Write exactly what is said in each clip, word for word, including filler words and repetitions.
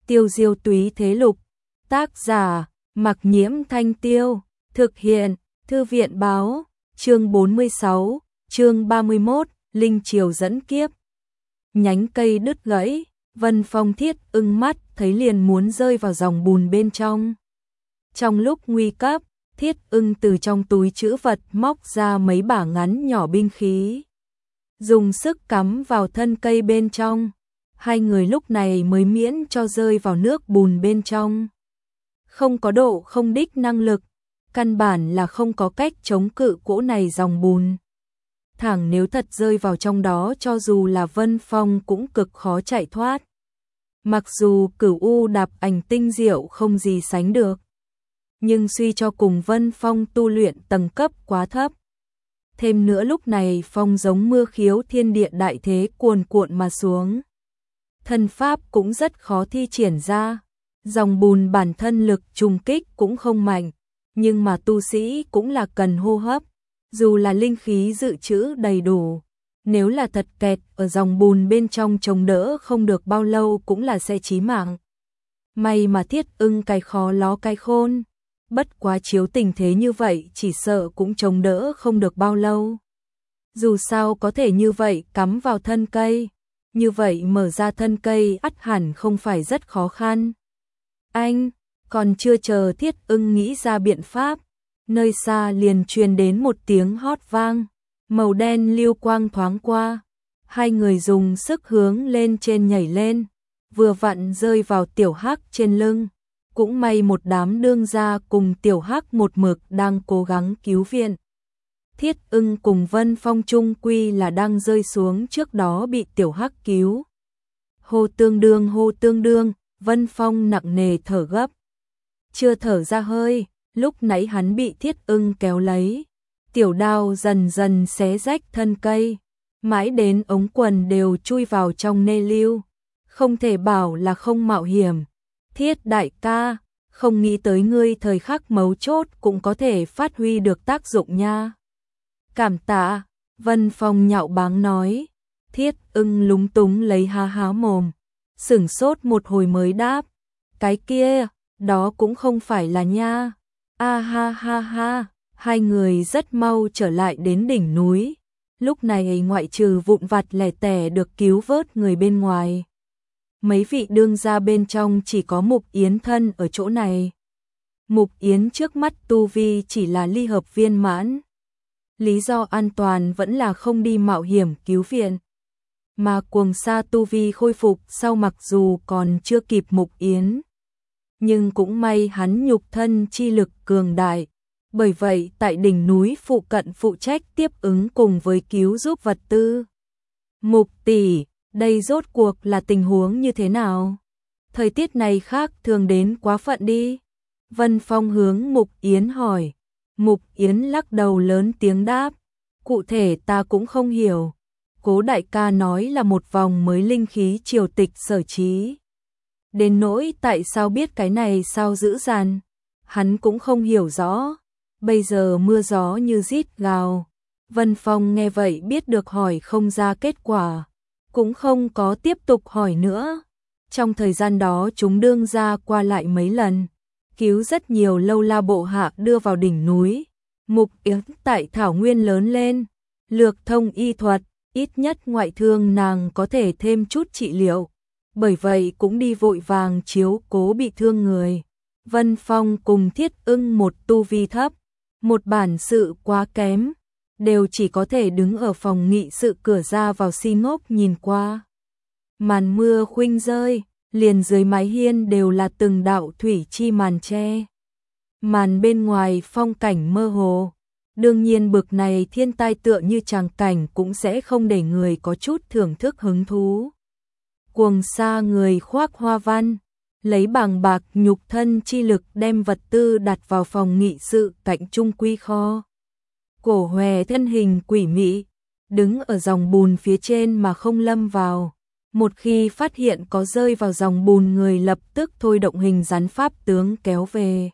Tiêu diêu túy thế lục. Tác giả, Mặc Nhiễm Thanh Tiêu. Thực hiện, Thư viện báo. Chương bốn mươi sáu, chương ba mươi mốt, Linh Triều dẫn kiếp. Nhánh cây đứt gãy, Vân Phong Thiết Ưng mắt thấy liền muốn rơi vào dòng bùn bên trong. Trong lúc nguy cấp, Thiết Ưng từ trong túi trữ vật móc ra mấy bả ngắn nhỏ binh khí, dùng sức cắm vào thân cây bên trong. Hai người lúc này mới miễn cho rơi vào nước bùn bên trong. Không có độ không đích năng lực, căn bản là không có cách chống cự cỗ này dòng bùn. Thẳng nếu thật rơi vào trong đó, cho dù là Vân Phong cũng cực khó chạy thoát. Mặc dù Cửu U đạp ảnh tinh diệu không gì sánh được, nhưng suy cho cùng Vân Phong tu luyện tầng cấp quá thấp. Thêm nữa lúc này phong giống mưa khiếu thiên địa đại thế cuồn cuộn mà xuống. Thân pháp cũng rất khó thi triển ra. Dòng bùn bản thân lực trùng kích cũng không mạnh, nhưng mà tu sĩ cũng là cần hô hấp. Dù là linh khí dự trữ đầy đủ, nếu là thật kẹt ở dòng bùn bên trong chống đỡ không được bao lâu cũng là sẽ chí mạng. May mà Thiết Ưng cái khó ló cái khôn. Bất quá chiếu tình thế như vậy chỉ sợ cũng chống đỡ không được bao lâu. Dù sao có thể như vậy cắm vào thân cây, như vậy mở ra thân cây ắt hẳn không phải rất khó khăn. Anh, còn chưa chờ Thiết Ưng nghĩ ra biện pháp, nơi xa liền truyền đến một tiếng hót vang, màu đen lưu quang thoáng qua. Hai người dùng sức hướng lên trên nhảy lên, vừa vặn rơi vào Tiểu Hắc trên lưng. Cũng may một đám đương gia cùng Tiểu Hắc một mực đang cố gắng cứu viện. Thiết Ưng cùng Vân Phong chung quy là đang rơi xuống trước đó bị Tiểu Hắc cứu. Hô tương đương hô tương đương, Vân Phong nặng nề thở gấp. Chưa thở ra hơi, lúc nãy hắn bị Thiết Ưng kéo lấy. Tiểu đao dần dần xé rách thân cây, mãi đến ống quần đều chui vào trong nê lưu. Không thể bảo là không mạo hiểm. Thiết đại ca, không nghĩ tới ngươi thời khắc mấu chốt cũng có thể phát huy được tác dụng nha. Cảm tạ, Vân Phong nhạo báng nói. Thiết Ưng lúng túng lấy há há mồm, sửng sốt một hồi mới đáp. Cái kia, đó cũng không phải là nha. A ha ha ha, hai người rất mau trở lại đến đỉnh núi. Lúc này ngoại trừ vụn vặt lẻ tẻ được cứu vớt người bên ngoài, mấy vị đương gia bên trong chỉ có Mục Yến thân ở chỗ này. Mục Yến trước mắt tu vi chỉ là ly hợp viên mãn. Lý do an toàn vẫn là không đi mạo hiểm cứu viện. Mà Cuồng Sa tu vi khôi phục sau mặc dù còn chưa kịp Mục Yến, nhưng cũng may hắn nhục thân chi lực cường đại. Bởi vậy tại đỉnh núi phụ cận phụ trách tiếp ứng cùng với cứu giúp vật tư. Mục tỷ, đây rốt cuộc là tình huống như thế nào? Thời tiết này khác thường đến quá phận đi. Vân Phong hướng Mục Yến hỏi. Mục Yến lắc đầu lớn tiếng đáp. Cụ thể ta cũng không hiểu. Cố đại ca nói là một vòng mới linh khí triều tịch sở trí. Đến nỗi tại sao biết cái này sao dữ dằn, hắn cũng không hiểu rõ. Bây giờ mưa gió như rít gào. Vân Phong nghe vậy biết được hỏi không ra kết quả, cũng không có tiếp tục hỏi nữa. Trong thời gian đó chúng đương ra qua lại mấy lần, cứu rất nhiều lâu la bộ hạ đưa vào đỉnh núi. Mục Yến tại thảo nguyên lớn lên, lược thông y thuật, ít nhất ngoại thương nàng có thể thêm chút trị liệu. Bởi vậy cũng đi vội vàng chiếu cố bị thương người. Vân Phong cùng Thiết Ưng một tu vi thấp, một bản sự quá kém, đều chỉ có thể đứng ở phòng nghị sự cửa ra vào si ngốc nhìn qua. Màn mưa khuynh rơi, liền dưới mái hiên đều là từng đạo thủy chi màn che. Màn bên ngoài phong cảnh mơ hồ. Đương nhiên bực này thiên tai tựa như tràng cảnh cũng sẽ không để người có chút thưởng thức hứng thú. Cuồng Sa người khoác hoa văn, lấy bàng bạc nhục thân chi lực đem vật tư đặt vào phòng nghị sự cạnh trung quy kho. Cổ Hòe thân hình quỷ mị, đứng ở dòng bùn phía trên mà không lâm vào. Một khi phát hiện có rơi vào dòng bùn người lập tức thôi động hình rắn pháp tướng kéo về.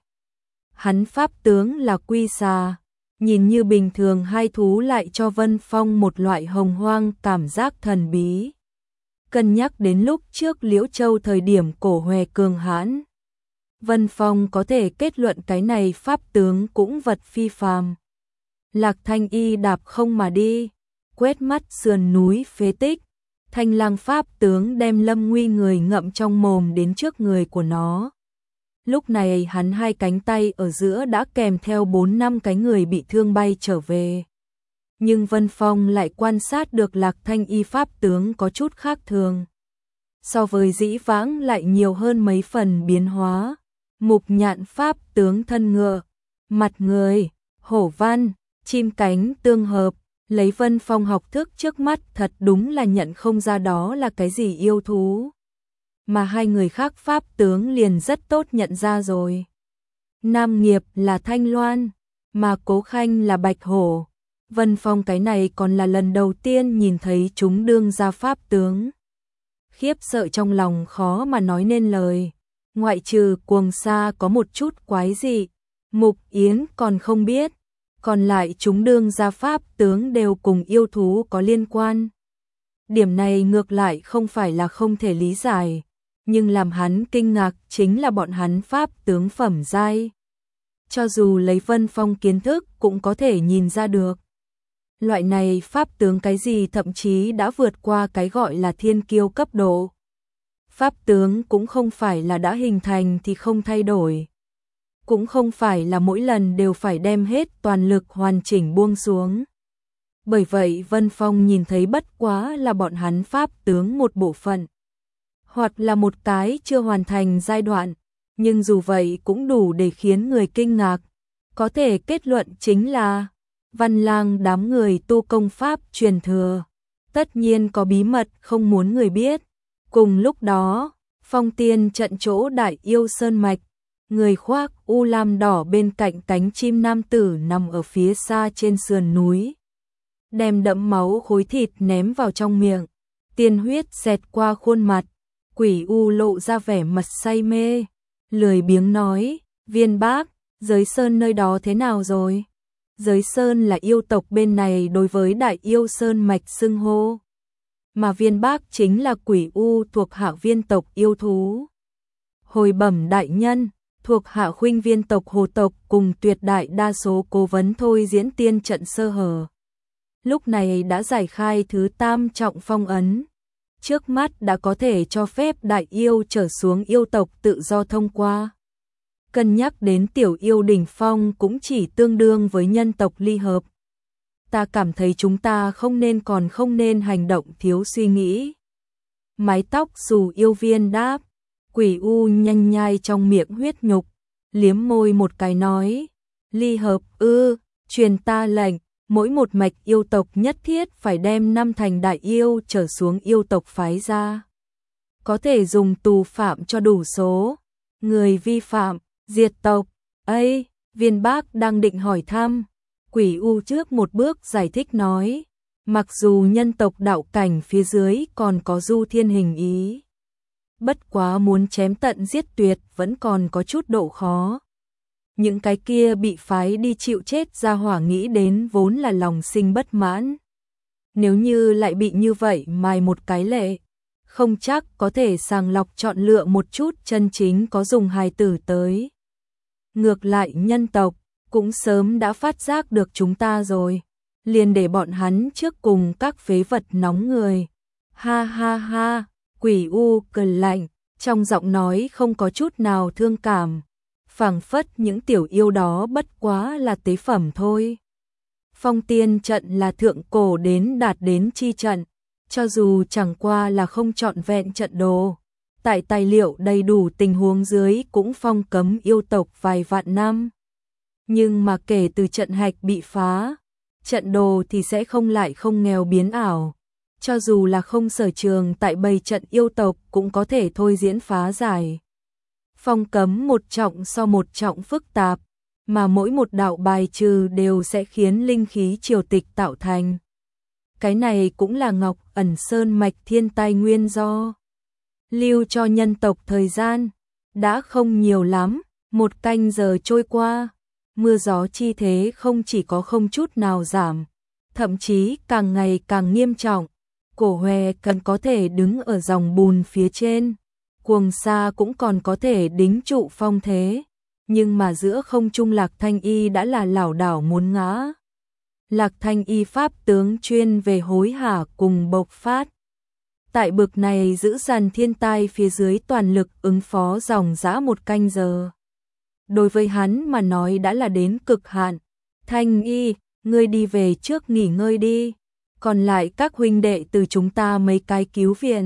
Hắn pháp tướng là quy xà, nhìn như bình thường hai thú lại cho Vân Phong một loại hồng hoang cảm giác thần bí. Cân nhắc đến lúc trước Liễu Châu thời điểm cổ hòe cường hãn, Vân Phong có thể kết luận cái này pháp tướng cũng vật phi phàm. Lạc Thanh Y đạp không mà đi, quét mắt sườn núi phế tích, Thanh Lang pháp tướng đem Lâm Nguy người ngậm trong mồm đến trước người của nó. Lúc này hắn hai cánh tay ở giữa đã kèm theo bốn năm cái người bị thương bay trở về. Nhưng Vân Phong lại quan sát được Lạc Thanh Y pháp tướng có chút khác thường. So với dĩ vãng lại nhiều hơn mấy phần biến hóa. Mục nhạn pháp tướng thân ngựa, mặt người, hổ văn, chim cánh tương hợp, lấy Vân Phong học thức trước mắt thật đúng là nhận không ra đó là cái gì yêu thú. Mà hai người khác pháp tướng liền rất tốt nhận ra rồi. Nam Nghiệp là Thanh Loan, mà Cố Khanh là Bạch Hổ. Vân Phong cái này còn là lần đầu tiên nhìn thấy chúng đương ra pháp tướng. Khiếp sợ trong lòng khó mà nói nên lời. Ngoại trừ Cuồng Sa có một chút quái dị, Mục Yến còn không biết, còn lại chúng đương ra pháp tướng đều cùng yêu thú có liên quan. Điểm này ngược lại không phải là không thể lý giải, nhưng làm hắn kinh ngạc chính là bọn hắn pháp tướng phẩm giai. Cho dù lấy Vân Phong kiến thức cũng có thể nhìn ra được. Loại này pháp tướng cái gì thậm chí đã vượt qua cái gọi là thiên kiêu cấp độ. Pháp tướng cũng không phải là đã hình thành thì không thay đổi. Cũng không phải là mỗi lần đều phải đem hết toàn lực hoàn chỉnh buông xuống. Bởi vậy Vân Phong nhìn thấy bất quá là bọn hắn pháp tướng một bộ phận. Hoặc là một cái chưa hoàn thành giai đoạn. Nhưng dù vậy cũng đủ để khiến người kinh ngạc. Có thể kết luận chính là Văn Lang đám người tu công pháp truyền thừa. Tất nhiên có bí mật không muốn người biết. Cùng lúc đó, Phong Tiên trận chỗ Đại Yêu Sơn Mạch, người khoác u lam đỏ bên cạnh cánh chim nam tử nằm ở phía xa trên sườn núi. Đem đẫm máu khối thịt ném vào trong miệng, tiên huyết xẹt qua khuôn mặt, quỷ u lộ ra vẻ mặt say mê, lười biếng nói, Viên Bác, Giới Sơn nơi đó thế nào rồi? Giới Sơn là yêu tộc bên này đối với Đại Yêu Sơn Mạch xưng hô. Mà Viên Bác chính là quỷ u thuộc hạ viên tộc yêu thú. Hồi bẩm đại nhân, thuộc hạ khuynh viên tộc hồ tộc cùng tuyệt đại đa số cố vấn thôi diễn tiên trận sơ hở. Lúc này đã giải khai thứ tam trọng phong ấn. Trước mắt đã có thể cho phép đại yêu trở xuống yêu tộc tự do thông qua. Cân nhắc đến tiểu yêu đỉnh phong cũng chỉ tương đương với nhân tộc ly hợp. Ta cảm thấy chúng ta không nên còn không nên hành động thiếu suy nghĩ. Mái tóc xù yêu viên đáp, quỷ u nhanh nhai trong miệng huyết nhục, liếm môi một cái nói, ly hợp ư, truyền ta lệnh, mỗi một mạch yêu tộc nhất thiết phải đem năm thành đại yêu trở xuống yêu tộc phái ra. Có thể dùng tù phạm cho đủ số, người vi phạm, diệt tộc. Ây, Viên Bác đang định hỏi thăm. Quỷ u trước một bước giải thích nói, mặc dù nhân tộc đạo cảnh phía dưới còn có du thiên hình ý. Bất quá muốn chém tận giết tuyệt vẫn còn có chút độ khó. Những cái kia bị phái đi chịu chết ra hỏa nghĩ đến vốn là lòng sinh bất mãn. Nếu như lại bị như vậy mài một cái lệ, không chắc có thể sàng lọc chọn lựa một chút chân chính có dùng hài tử tới. Ngược lại nhân tộc cũng sớm đã phát giác được chúng ta rồi, liền để bọn hắn trước cùng các phế vật nóng người. Ha ha ha, quỷ u cười lạnh, trong giọng nói không có chút nào thương cảm, phảng phất những tiểu yêu đó bất quá là tế phẩm thôi. Phong Tiên trận là thượng cổ đến đạt đến chi trận, cho dù chẳng qua là không trọn vẹn trận đồ, tại tài liệu đầy đủ tình huống dưới cũng phong cấm yêu tộc vài vạn năm. Nhưng mà kể từ trận hạch bị phá, trận đồ thì sẽ không lại không nghèo biến ảo. Cho dù là không sở trường tại bầy trận yêu tộc cũng có thể thôi diễn phá giải. Phong cấm một trọng so một trọng phức tạp, mà mỗi một đạo bài trừ đều sẽ khiến linh khí triều tịch tạo thành. Cái này cũng là Ngọc Ẩn Sơn Mạch thiên tai nguyên do. Lưu cho nhân tộc thời gian, đã không nhiều lắm, một canh giờ trôi qua. Mưa gió chi thế không chỉ có không chút nào giảm, thậm chí càng ngày càng nghiêm trọng. Cổ Hòe cần có thể đứng ở dòng bùn phía trên, Cuồng Sa cũng còn có thể đính trụ phong thế, nhưng mà giữa không trung Lạc Thanh Y đã là lảo đảo muốn ngã. Lạc Thanh Y pháp tướng chuyên về hối hả cùng bộc phát. Tại bực này giữ dàn thiên tai phía dưới toàn lực ứng phó dòng dã một canh giờ. Đối với hắn mà nói đã là đến cực hạn. Thanh Y, ngươi đi về trước nghỉ ngơi đi, còn lại các huynh đệ từ chúng ta mấy cái cứu viện.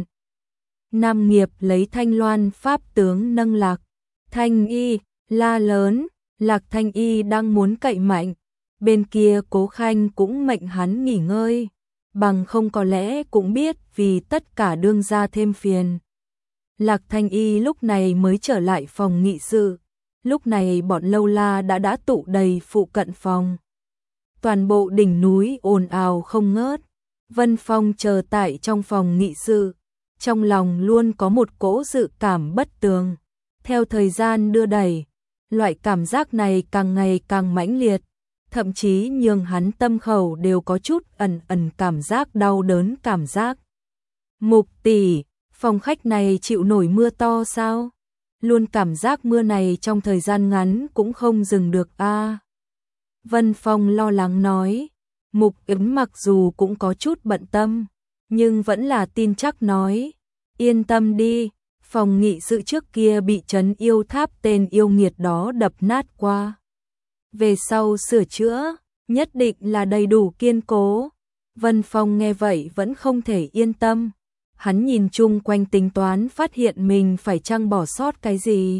Nam Nghiệp lấy Thanh Loan pháp tướng nâng Lạc Thanh Y, la lớn. Lạc Thanh Y đang muốn cậy mạnh, bên kia Cố Khanh cũng mệnh hắn nghỉ ngơi, bằng không có lẽ cũng biết vì tất cả đương ra thêm phiền. Lạc Thanh Y lúc này mới trở lại phòng nghị sự, lúc này bọn lâu la đã đã tụ đầy phụ cận phòng. Toàn bộ đỉnh núi ồn ào không ngớt, Vân Phong chờ tại trong phòng nghị sự, trong lòng luôn có một cỗ dự cảm bất tường. Theo thời gian đưa đẩy, loại cảm giác này càng ngày càng mãnh liệt, thậm chí nhường hắn tâm khẩu đều có chút ẩn ẩn cảm giác đau đớn cảm giác. Mục tỷ, phòng khách này chịu nổi mưa to sao? Luôn cảm giác mưa này trong thời gian ngắn cũng không dừng được a. À. Vân Phong lo lắng nói, Mục Yến mặc dù cũng có chút bận tâm, nhưng vẫn là tin chắc nói, yên tâm đi, phòng nghị sự trước kia bị trấn yêu tháp tên yêu nghiệt đó đập nát qua. Về sau sửa chữa, nhất định là đầy đủ kiên cố. Vân Phong nghe vậy vẫn không thể yên tâm. Hắn nhìn chung quanh tính toán phát hiện mình phải chăng bỏ sót cái gì.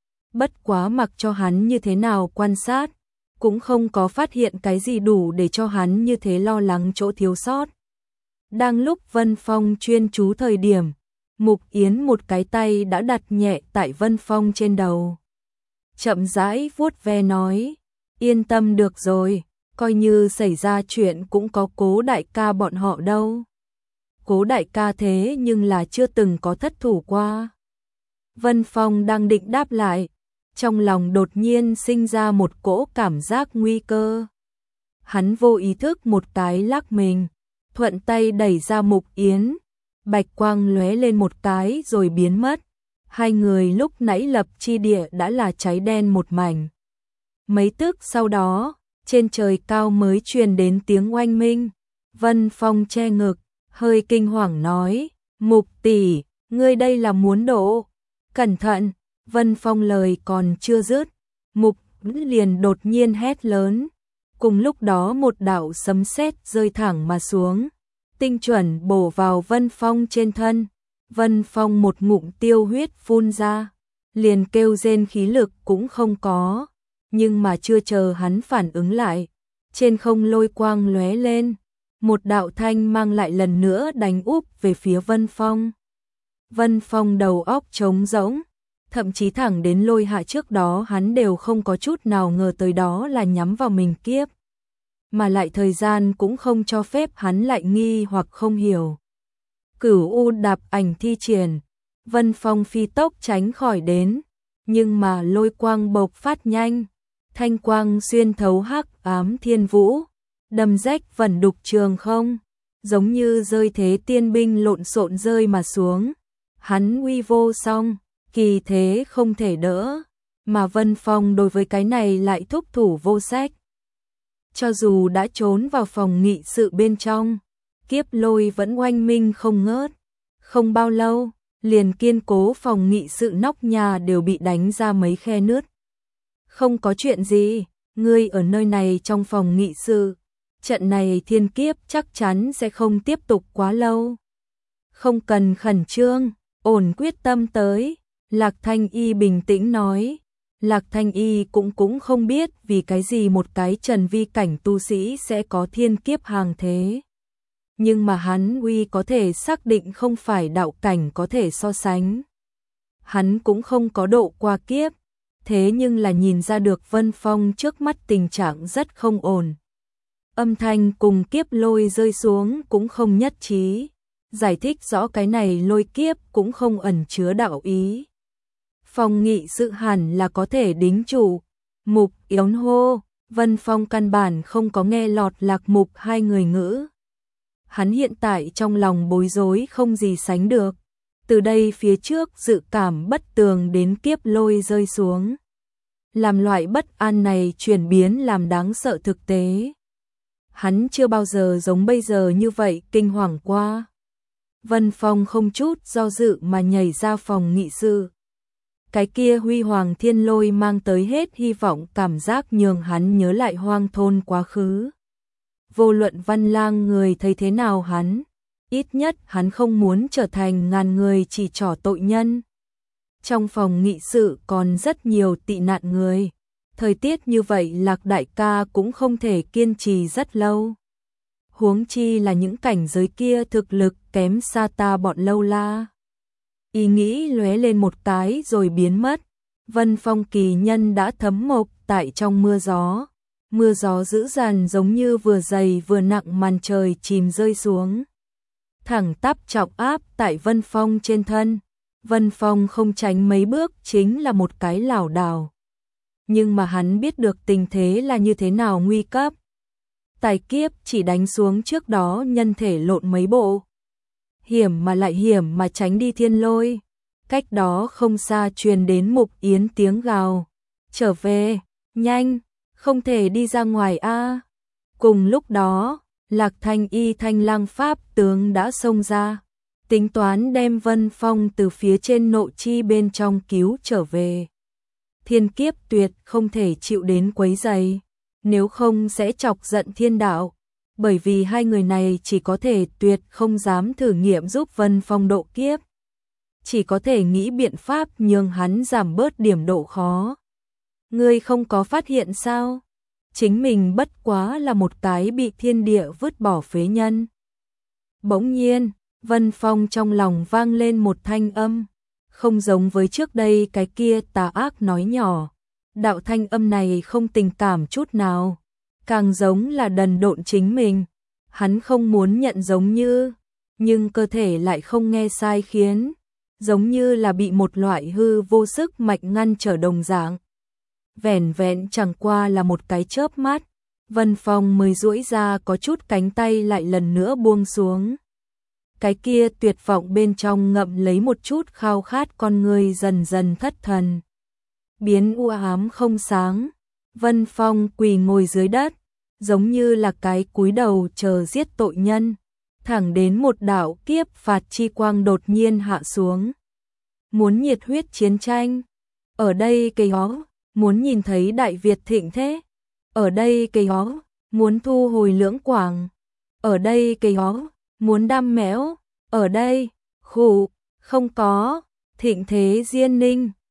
Bất quá mặc cho hắn như thế nào quan sát, cũng không có phát hiện cái gì đủ để cho hắn như thế lo lắng chỗ thiếu sót. Đang lúc Vân Phong chuyên chú thời điểm, Mục Yến một cái tay đã đặt nhẹ tại Vân Phong trên đầu. Chậm rãi vuốt ve nói, yên tâm được rồi, coi như xảy ra chuyện cũng có Cố đại ca bọn họ đâu. Cố đại ca thế nhưng là chưa từng có thất thủ qua. Vân Phong đang định đáp lại, trong lòng đột nhiên sinh ra một cỗ cảm giác nguy cơ. Hắn vô ý thức một cái lắc mình, thuận tay đẩy ra Mục Yến, bạch quang lóe lên một cái rồi biến mất. Hai người lúc nãy lập chi địa đã là cháy đen một mảnh. Mấy tức sau đó, trên trời cao mới truyền đến tiếng oanh minh. Vân Phong che ngực, hơi kinh hoàng nói, Mục tỷ, ngươi đây là muốn đổ. Cẩn thận, Vân Phong lời còn chưa dứt, Mục liền đột nhiên hét lớn. Cùng lúc đó một đạo sấm sét rơi thẳng mà xuống, tinh chuẩn bổ vào Vân Phong trên thân. Vân Phong một ngụm tiêu huyết phun ra, liền kêu rên khí lực cũng không có, nhưng mà chưa chờ hắn phản ứng lại, trên không lôi quang lóe lên, một đạo thanh mang lại lần nữa đánh úp về phía Vân Phong. Vân Phong đầu óc trống rỗng, thậm chí thẳng đến lôi hạ trước đó hắn đều không có chút nào ngờ tới đó là nhắm vào mình kiếp, mà lại thời gian cũng không cho phép hắn lại nghi hoặc không hiểu. Cửu U đạp ảnh thi triển, Vân Phong phi tốc tránh khỏi đến, nhưng mà lôi quang bộc phát nhanh, thanh quang xuyên thấu hắc ám thiên vũ, đâm rách vẩn đục trường không, giống như rơi thế tiên binh lộn xộn rơi mà xuống. Hắn uy vô song, kỳ thế không thể đỡ, mà Vân Phong đối với cái này lại thúc thủ vô sách. Cho dù đã trốn vào phòng nghị sự bên trong, kiếp lôi vẫn oanh minh không ngớt. Không bao lâu, liền kiên cố phòng nghị sự nóc nhà đều bị đánh ra mấy khe nứt. Không có chuyện gì, ngươi ở nơi này trong phòng nghị sự, trận này thiên kiếp chắc chắn sẽ không tiếp tục quá lâu. Không cần khẩn trương, ổn quyết tâm tới, Lạc Thanh Y bình tĩnh nói. Lạc Thanh Y cũng cũng không biết vì cái gì một cái trần vi cảnh tu sĩ sẽ có thiên kiếp hàng thế. Nhưng mà hắn uy có thể xác định không phải đạo cảnh có thể so sánh. Hắn cũng không có độ qua kiếp, thế nhưng là nhìn ra được Vân Phong trước mắt tình trạng rất không ổn. Âm thanh cùng kiếp lôi rơi xuống cũng không nhất trí, giải thích rõ cái này lôi kiếp cũng không ẩn chứa đạo ý. Phòng nghị sự hẳn là có thể đính chủ. Mục Yến hô, Vân Phong căn bản không có nghe lọt Lạc Mục hai người ngữ. Hắn hiện tại trong lòng bối rối không gì sánh được. Từ đây phía trước dự cảm bất tường đến kiếp lôi rơi xuống. Làm loại bất an này chuyển biến làm đáng sợ thực tế. Hắn chưa bao giờ giống bây giờ như vậy kinh hoàng qua. Vân Phong không chút do dự mà nhảy ra phòng nghị sự. Cái kia huy hoàng thiên lôi mang tới hết hy vọng, cảm giác nhường hắn nhớ lại hoang thôn quá khứ. Vô luận Văn Lang người thấy thế nào hắn, ít nhất hắn không muốn trở thành ngàn người chỉ trỏ tội nhân. Trong phòng nghị sự còn rất nhiều tị nạn người. Thời tiết như vậy Lạc đại ca cũng không thể kiên trì rất lâu. Huống chi là những cảnh giới kia thực lực kém xa ta bọn lâu la. Ý nghĩ lóe lên một cái rồi biến mất. Vân Phong kỳ nhân đã thấm mộc tại trong mưa gió. Mưa gió dữ dằn giống như vừa dày vừa nặng màn trời chìm rơi xuống. Thẳng tắp trọng áp tại Vân Phong trên thân. Vân Phong không tránh mấy bước chính là một cái lảo đảo. Nhưng mà hắn biết được tình thế là như thế nào nguy cấp. Tài kiếp chỉ đánh xuống trước đó nhân thể lộn mấy bộ. Hiểm mà lại hiểm mà tránh đi thiên lôi. Cách đó không xa truyền đến Mục Yến tiếng gào. Trở về, nhanh, không thể đi ra ngoài a. Cùng lúc đó, Lạc Thanh Y Thanh Lang Pháp tướng đã xông ra. Tính toán đem Vân Phong từ phía trên nội chi bên trong cứu trở về. Thiên kiếp tuyệt không thể chịu đến quấy rầy, nếu không sẽ chọc giận thiên đạo, bởi vì hai người này chỉ có thể tuyệt không dám thử nghiệm giúp Vân Phong độ kiếp. Chỉ có thể nghĩ biện pháp nhường hắn giảm bớt điểm độ khó. Ngươi không có phát hiện sao? Chính mình bất quá là một cái bị thiên địa vứt bỏ phế nhân. Bỗng nhiên, Vân Phong trong lòng vang lên một thanh âm, không giống với trước đây cái kia tà ác nói nhỏ. Đạo thanh âm này không tình cảm chút nào, càng giống là đần độn chính mình. Hắn không muốn nhận giống như, nhưng cơ thể lại không nghe sai khiến, giống như là bị một loại hư vô sức mạnh ngăn trở đồng dạng. Vẻn vẹn chẳng qua là một cái chớp mắt, Vân Phong mới duỗi ra có chút cánh tay lại lần nữa buông xuống. Cái kia tuyệt vọng bên trong ngậm lấy một chút khao khát, con người dần dần thất thần. Biến u ám không sáng, Vân Phong quỳ ngồi dưới đất, giống như là cái cúi đầu chờ giết tội nhân, thẳng đến một đạo kiếp phạt chi quang đột nhiên hạ xuống. Muốn nhiệt huyết chiến tranh, ở đây cây hó, muốn nhìn thấy Đại Việt thịnh thế, ở đây cây hó, muốn thu hồi Lưỡng Quảng, ở đây cây hó, muốn đam mẽo, ở đây, khủ, không có, thịnh thế Diên Ninh,